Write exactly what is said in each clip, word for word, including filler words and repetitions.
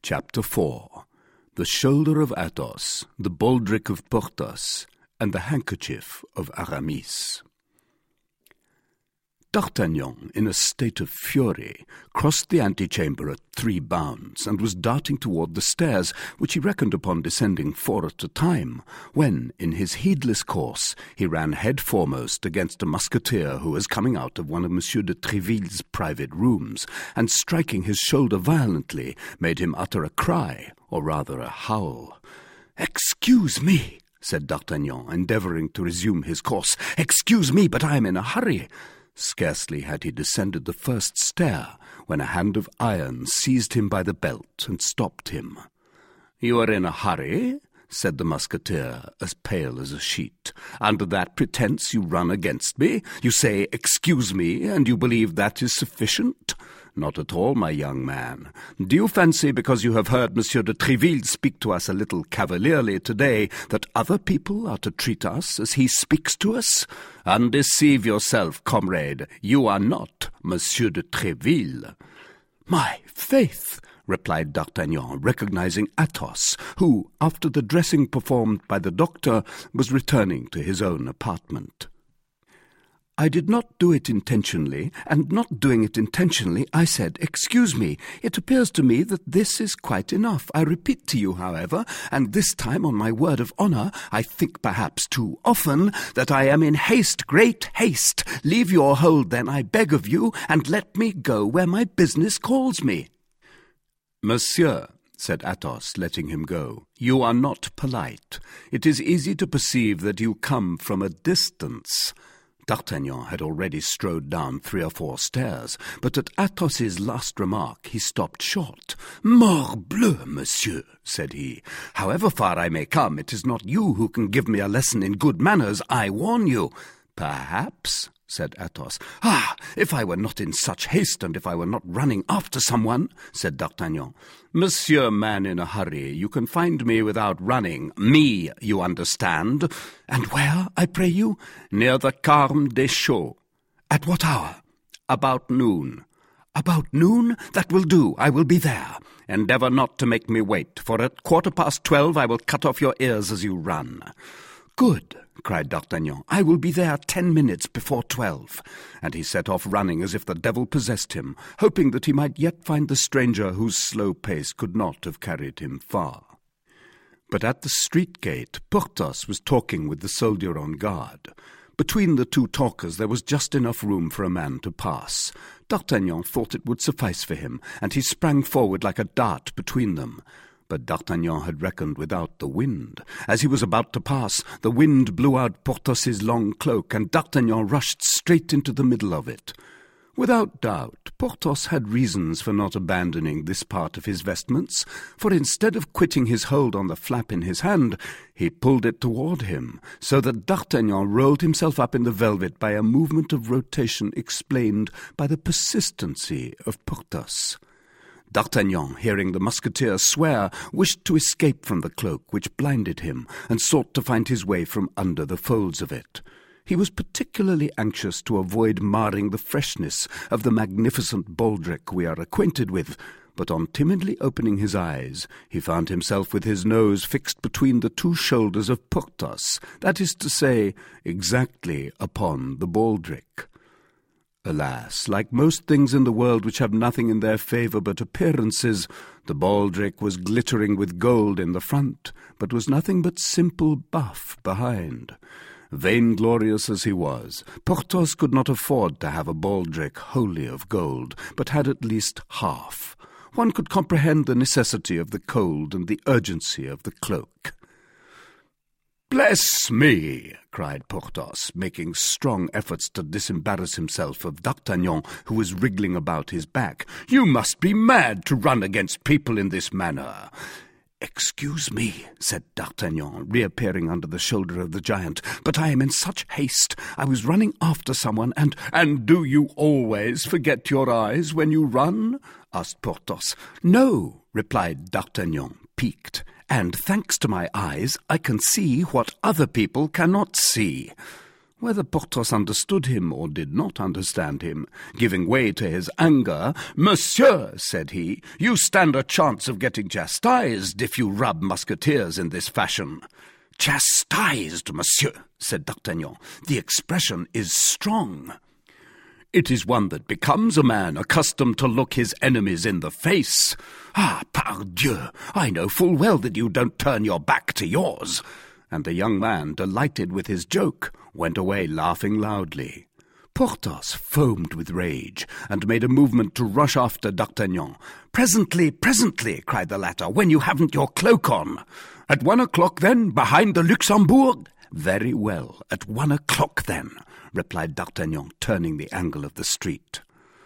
Chapter four. The Shoulder of Athos, the Baldric of Porthos, and the Handkerchief of Aramis. D'Artagnan, in a state of fury, crossed the antechamber at three bounds, and was darting toward the stairs, which he reckoned upon descending four at a time, when, in his heedless course, he ran head foremost against a musketeer who was coming out of one of Monsieur de Tréville's private rooms, and striking his shoulder violently, made him utter a cry, or rather a howl. "Excuse me," said D'Artagnan, endeavouring to resume his course. "Excuse me, but I am in a hurry." Scarcely had he descended the first stair when a hand of iron seized him by the belt and stopped him. "You are in a hurry?" said the musketeer, as pale as a sheet. "Under that pretence you run against me? You say, 'Excuse me,' and you believe that is sufficient? Not at all, my young man. Do you fancy, because you have heard Monsieur de Tréville speak to us a little cavalierly today, that other people are to treat us as he speaks to us? Undeceive yourself, comrade. You are not Monsieur de Tréville." "My faith!" replied D'Artagnan, recognizing Athos, who, after the dressing performed by the doctor, was returning to his own apartment. "I did not do it intentionally, and not doing it intentionally, I said, 'Excuse me. It appears to me that this is quite enough. I repeat to you, however, and this time on my word of honour, I think perhaps too often, that I am in haste, great haste. Leave your hold then, I beg of you, and let me go where my business calls me." "Monsieur," said Athos, letting him go, "you are not polite. It is easy to perceive that you come from a distance." D'Artagnan had already strode down three or four stairs, but at Athos's last remark he stopped short. "Morbleu, monsieur," said he, "however far I may come, it is not you who can give me a lesson in good manners, I warn you." "Perhaps," said Athos. "Ah, if I were not in such haste, and if I were not running after someone," said D'Artagnan. "Monsieur, man in a hurry, you can find me without running. Me, you understand." "And where, I pray you?" "Near the Carme des Chaux." "At what hour?" "About noon." "About noon? That will do. I will be there." "Endeavour not to make me wait, for at quarter past twelve I will cut off your ears as you run." "Good," cried D'Artagnan. "I will be there ten minutes before twelve." And he set off running as if the devil possessed him, hoping that he might yet find the stranger whose slow pace could not have carried him far. But at the street gate, Porthos was talking with the soldier on guard. Between the two talkers there was just enough room for a man to pass. D'Artagnan thought it would suffice for him, and he sprang forward like a dart between them. But D'Artagnan had reckoned without the wind. As he was about to pass, the wind blew out Porthos's long cloak, and D'Artagnan rushed straight into the middle of it. Without doubt, Porthos had reasons for not abandoning this part of his vestments, for instead of quitting his hold on the flap in his hand, he pulled it toward him, so that D'Artagnan rolled himself up in the velvet by a movement of rotation explained by the persistency of Porthos. D'Artagnan, hearing the musketeer swear, wished to escape from the cloak which blinded him, and sought to find his way from under the folds of it. He was particularly anxious to avoid marring the freshness of the magnificent baldric we are acquainted with, but on timidly opening his eyes, he found himself with his nose fixed between the two shoulders of Porthos, that is to say, exactly upon the baldric. Alas, like most things in the world which have nothing in their favour but appearances, the baldric was glittering with gold in the front, but was nothing but simple buff behind. Vainglorious as he was, Porthos could not afford to have a baldric wholly of gold, but had at least half. One could comprehend the necessity of the cold and the urgency of the cloak. "Bless me!" cried Porthos, making strong efforts to disembarrass himself of D'Artagnan, who was wriggling about his back. "You must be mad to run against people in this manner." "Excuse me," said D'Artagnan, reappearing under the shoulder of the giant, "but I am in such haste. I was running after someone, and—" "And do you always forget your eyes when you run?" asked Porthos. "No," replied D'Artagnan, piqued, "and thanks to my eyes I can see what other people cannot see." Whether Porthos understood him or did not understand him, giving way to his anger, "Monsieur," said he, "you stand a chance of getting chastised if you rub musketeers in this fashion." "Chastised, monsieur," said D'Artagnan. "The expression is strong." "It is one that becomes a man accustomed to look his enemies in the face. Ah, pardieu, I know full well that you don't turn your back to yours." And the young man, delighted with his joke, went away laughing loudly. Porthos foamed with rage, and made a movement to rush after D'Artagnan. "Presently, presently," cried the latter, "when you haven't your cloak on." "At one o'clock, then, behind the Luxembourg?" "Very well, at one o'clock, then," replied D'Artagnan, turning the angle of the street.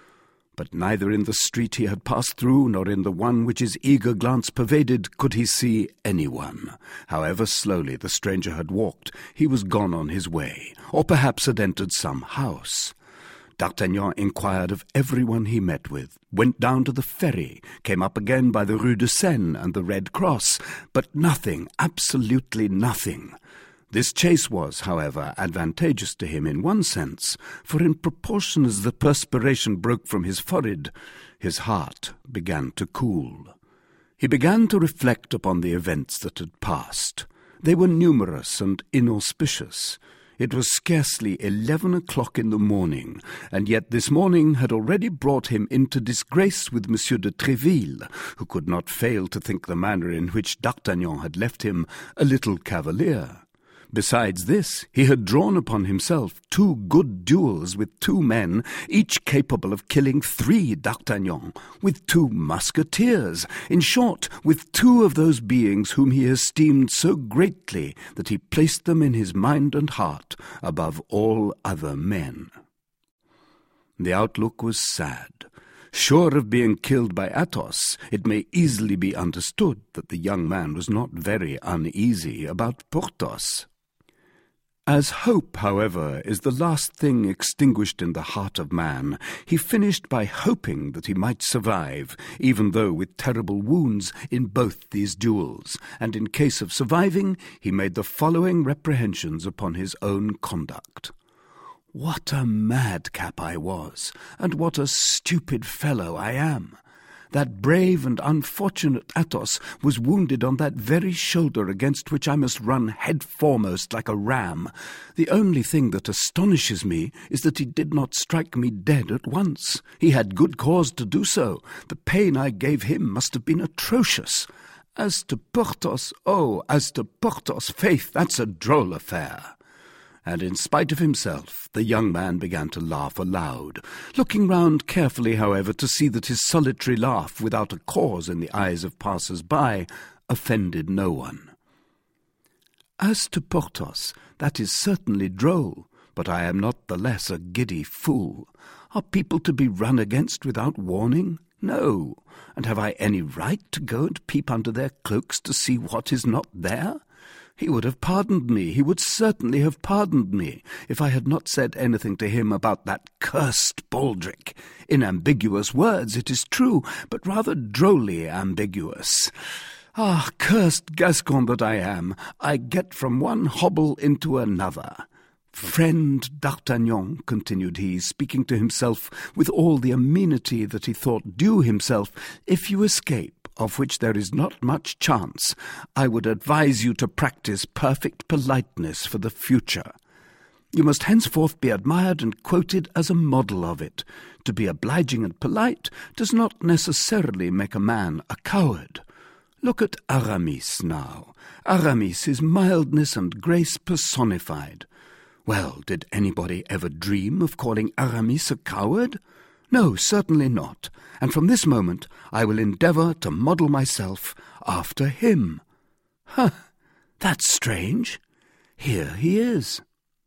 But neither in the street he had passed through, nor in the one which his eager glance pervaded, could he see anyone. However slowly the stranger had walked, he was gone on his way, or perhaps had entered some house. D'Artagnan inquired of everyone he met with, went down to the ferry, came up again by the Rue de Seine and the Red Cross, but nothing, absolutely nothing. This chase was, however, advantageous to him in one sense, for in proportion as the perspiration broke from his forehead, his heart began to cool. He began to reflect upon the events that had passed. They were numerous and inauspicious. It was scarcely eleven o'clock in the morning, and yet this morning had already brought him into disgrace with Monsieur de Tréville, who could not fail to think the manner in which D'Artagnan had left him a little cavalier. Besides this, he had drawn upon himself two good duels with two men, each capable of killing three D'Artagnan, with two musketeers, in short, with two of those beings whom he esteemed so greatly that he placed them in his mind and heart above all other men. The outlook was sad. Sure of being killed by Athos, it may easily be understood that the young man was not very uneasy about Porthos. As hope, however, is the last thing extinguished in the heart of man, he finished by hoping that he might survive, even though with terrible wounds in both these duels, and in case of surviving, he made the following reprehensions upon his own conduct. "What a madcap I was, and what a stupid fellow I am! That brave and unfortunate Athos was wounded on that very shoulder against which I must run head foremost like a ram. The only thing that astonishes me is that he did not strike me dead at once. He had good cause to do so. The pain I gave him must have been atrocious. As to Porthos, oh, as to Porthos, faith, that's a droll affair." And in spite of himself, the young man began to laugh aloud, looking round carefully, however, to see that his solitary laugh, without a cause in the eyes of passers-by, offended no one. "As to Porthos, that is certainly droll, but I am not the less a giddy fool. Are people to be run against without warning? No. And have I any right to go and peep under their cloaks to see what is not there? He would have pardoned me, he would certainly have pardoned me, if I had not said anything to him about that cursed baldric. In ambiguous words, it is true, but rather drolly ambiguous. Ah, cursed Gascon that I am, I get from one hobble into another. Friend D'Artagnan," continued he, speaking to himself with all the amenity that he thought due himself, "if you escape, of which there is not much chance, I would advise you to practice perfect politeness for the future. You must henceforth be admired and quoted as a model of it. To be obliging and polite does not necessarily make a man a coward. Look at Aramis now. Aramis is mildness and grace personified. Well, did anybody ever dream of calling Aramis a coward? No, certainly not, and from this moment I will endeavour to model myself after him. Huh, that's strange. Here he is."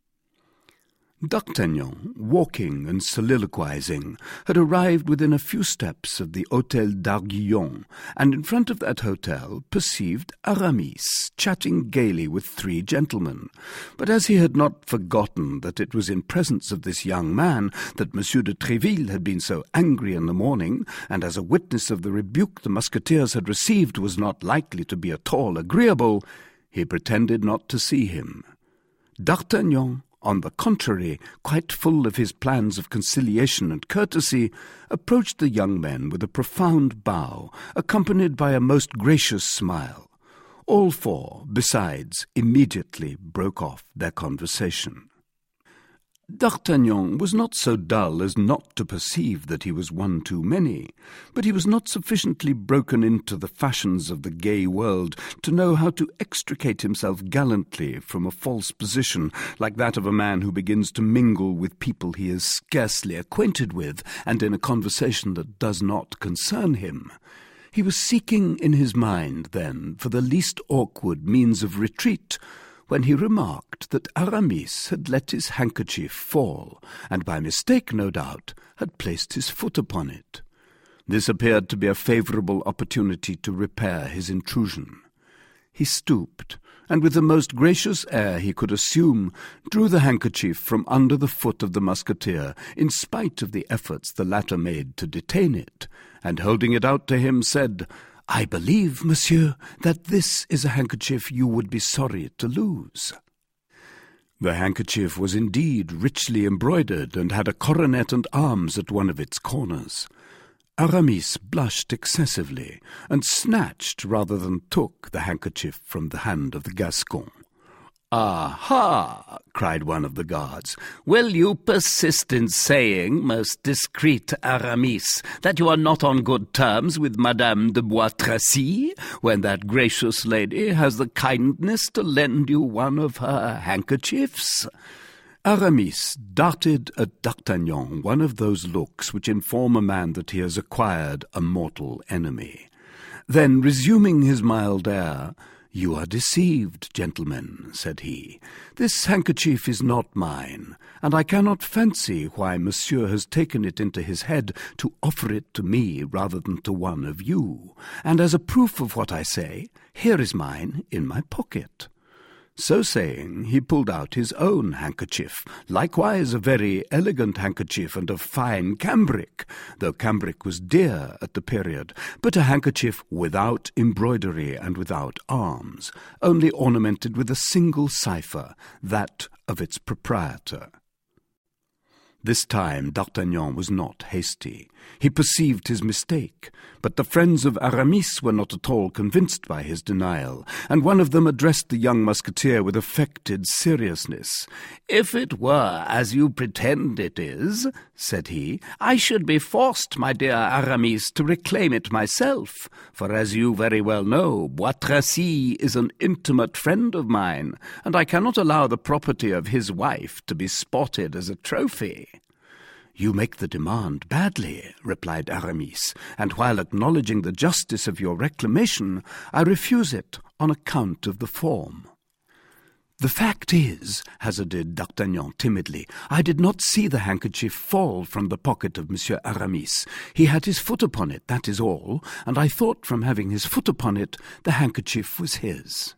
D'Artagnan, walking and soliloquizing, had arrived within a few steps of the Hôtel d'Arguillon, and in front of that hotel perceived Aramis, chatting gaily with three gentlemen. But as he had not forgotten that it was in presence of this young man that Monsieur de Tréville had been so angry in the morning, and as a witness of the rebuke the musketeers had received was not likely to be at all agreeable, he pretended not to see him. D'Artagnan, on the contrary, quite full of his plans of conciliation and courtesy, approached the young men with a profound bow, accompanied by a most gracious smile. All four, besides, immediately broke off their conversation. D'Artagnan was not so dull as not to perceive that he was one too many, but he was not sufficiently broken into the fashions of the gay world to know how to extricate himself gallantly from a false position like that of a man who begins to mingle with people he is scarcely acquainted with, and in a conversation that does not concern him. He was seeking in his mind, then, for the least awkward means of retreat, when he remarked that Aramis had let his handkerchief fall, and by mistake, no doubt, had placed his foot upon it. This appeared to be a favourable opportunity to repair his intrusion. He stooped, and with the most gracious air he could assume, drew the handkerchief from under the foot of the musketeer, in spite of the efforts the latter made to detain it, and holding it out to him, said, "I believe, monsieur, that this is a handkerchief you would be sorry to lose." The handkerchief was indeed richly embroidered, and had a coronet and arms at one of its corners. Aramis blushed excessively, and snatched rather than took the handkerchief from the hand of the Gascon. "Aha!" cried one of the guards. "Will you persist in saying, most discreet Aramis, that you are not on good terms with Madame de Bois Tracy, when that gracious lady has the kindness to lend you one of her handkerchiefs?" Aramis darted at D'Artagnan one of those looks which inform a man that he has acquired a mortal enemy. Then, resuming his mild air, "You are deceived, gentlemen," said he. "This handkerchief is not mine, and I cannot fancy why monsieur has taken it into his head to offer it to me rather than to one of you. And as a proof of what I say, here is mine in my pocket." So saying, he pulled out his own handkerchief, likewise a very elegant handkerchief and of fine cambric, though cambric was dear at the period, but a handkerchief without embroidery and without arms, only ornamented with a single cipher, that of its proprietor. This time D'Artagnan was not hasty. He perceived his mistake, but the friends of Aramis were not at all convinced by his denial, and one of them addressed the young musketeer with affected seriousness. "If it were as you pretend it is," said he, "I should be forced, my dear Aramis, to reclaim it myself, for as you very well know, Bois Tracy is an intimate friend of mine, and I cannot allow the property of his wife to be sported as a trophy." "You make the demand badly," replied Aramis, "and while acknowledging the justice of your reclamation, I refuse it on account of the form." "The fact is," hazarded D'Artagnan timidly, "I did not see the handkerchief fall from the pocket of Monsieur Aramis. He had his foot upon it, that is all, and I thought from having his foot upon it, the handkerchief was his."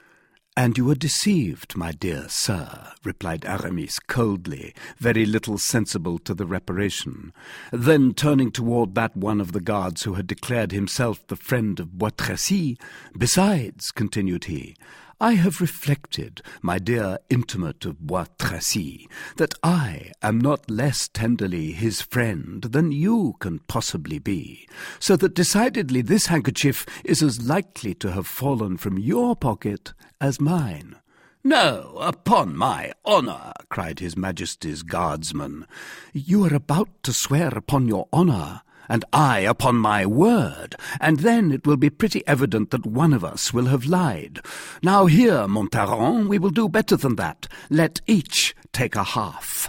"And you were deceived, my dear sir," replied Aramis coldly, very little sensible to the reparation. Then, turning toward that one of the guards who had declared himself the friend of Bois Tracy, "Besides," continued he, "I have reflected, my dear intimate of Bois Tracy, that I am not less tenderly his friend than you can possibly be, so that decidedly this handkerchief is as likely to have fallen from your pocket as mine." "No, upon my honour," cried his Majesty's guardsman. "You are about to swear upon your honour, and I upon my word, and then it will be pretty evident that one of us will have lied. Now here, Montaron, we will do better than that. Let each take a half."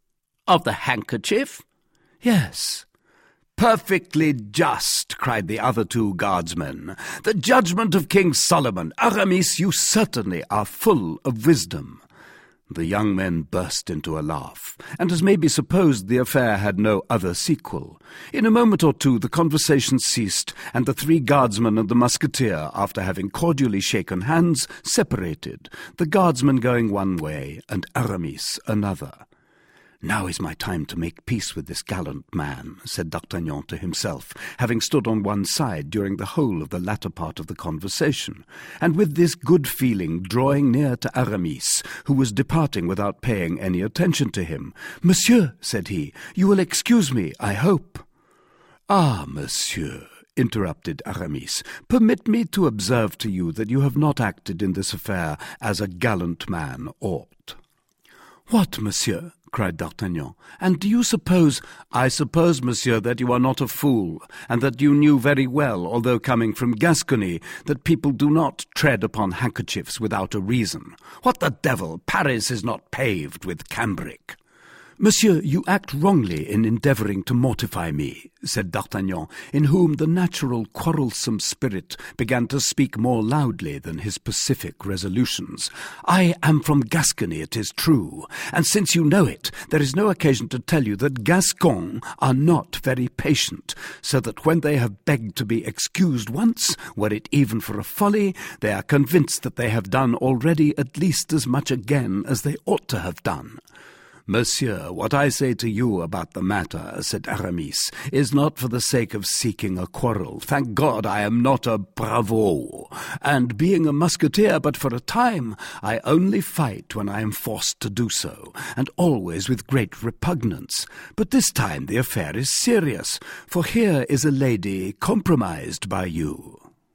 "Of the handkerchief?" "Yes." "Perfectly just," cried the other two guardsmen. "The judgment of King Solomon. Aramis, you certainly are full of wisdom." The young men burst into a laugh, and as may be supposed the affair had no other sequel. In a moment or two the conversation ceased, and the three guardsmen and the musketeer, after having cordially shaken hands, separated, the guardsman going one way and Aramis another. "Now is my time to make peace with this gallant man," said D'Artagnan to himself, having stood on one side during the whole of the latter part of the conversation, and with this good feeling drawing near to Aramis, who was departing without paying any attention to him. "Monsieur," said he, "you will excuse me, I hope." "Ah, monsieur," interrupted Aramis, "permit me to observe to you that you have not acted in this affair as a gallant man ought." "What, monsieur?" cried D'Artagnan. "And do you suppose—" "I suppose, monsieur, that you are not a fool, and that you knew very well, although coming from Gascony, that people do not tread upon handkerchiefs without a reason. What the devil! Paris is not paved with cambric." "Monsieur, you act wrongly in endeavouring to mortify me," said D'Artagnan, in whom the natural quarrelsome spirit began to speak more loudly than his pacific resolutions. "I am from Gascony, it is true, and since you know it, there is no occasion to tell you that Gascons are not very patient, so that when they have begged to be excused once, were it even for a folly, they are convinced that they have done already at least as much again as they ought to have done." "Monsieur, what I say to you about the matter," said Aramis, "is not for the sake of seeking a quarrel. Thank God I am not a bravo, and being a musketeer but for a time, I only fight when I am forced to do so, and always with great repugnance. But this time the affair is serious, for here is a lady compromised by you."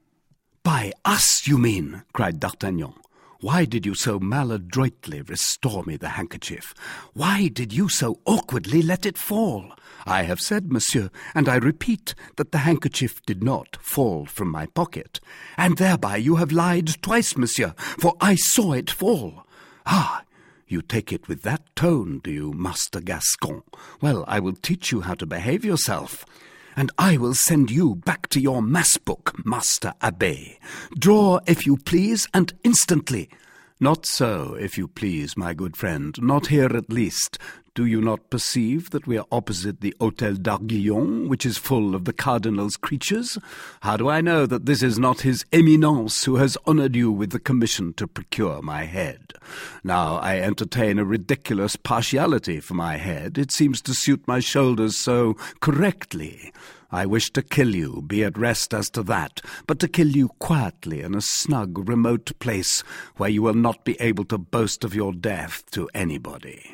"By us, you mean?" cried D'Artagnan. "Why did you so maladroitly restore me the handkerchief? Why did you so awkwardly let it fall? I have said, monsieur, and I repeat, that the handkerchief did not fall from my pocket. And thereby you have lied twice, monsieur, for I saw it fall." "Ah, you take it with that tone, do you, Master Gascon? Well, I will teach you how to behave yourself. And I will send you back to your mass-book, Master Abbé. Draw, if you please, and instantly." "Not so, if you please, my good friend, not here at least. Do you not perceive that we are opposite the Hôtel d'Arguillon, which is full of the cardinal's creatures? How do I know that this is not his Eminence who has honoured you with the commission to procure my head? Now, I entertain a ridiculous partiality for my head. It seems to suit my shoulders so correctly. I wish to kill you, be at rest as to that, but to kill you quietly in a snug, remote place where you will not be able to boast of your death to anybody."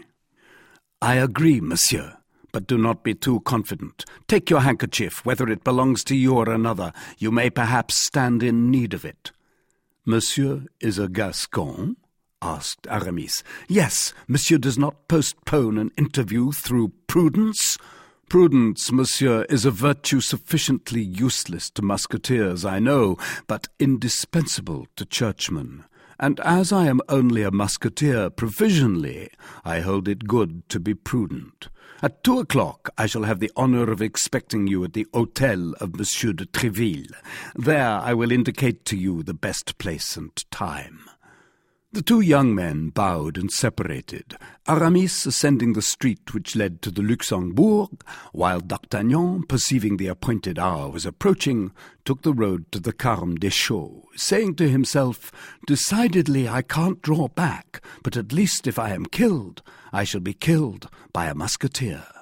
"I agree, monsieur, but do not be too confident. Take your handkerchief, whether it belongs to you or another. You may perhaps stand in need of it." "Monsieur is a Gascon?" asked Aramis. "Yes, monsieur does not postpone an interview through prudence." "Prudence, monsieur, is a virtue sufficiently useless to musketeers, I know, but indispensable to churchmen. And as I am only a musketeer provisionally, I hold it good to be prudent. At two o'clock I shall have the honour of expecting you at the Hôtel of Monsieur de Tréville. There I will indicate to you the best place and time." The two young men bowed and separated, Aramis ascending the street which led to the Luxembourg, while D'Artagnan, perceiving the appointed hour was approaching, took the road to the Carme Deschaux, saying to himself, "Decidedly I can't draw back, but at least if I am killed, I shall be killed by a musketeer."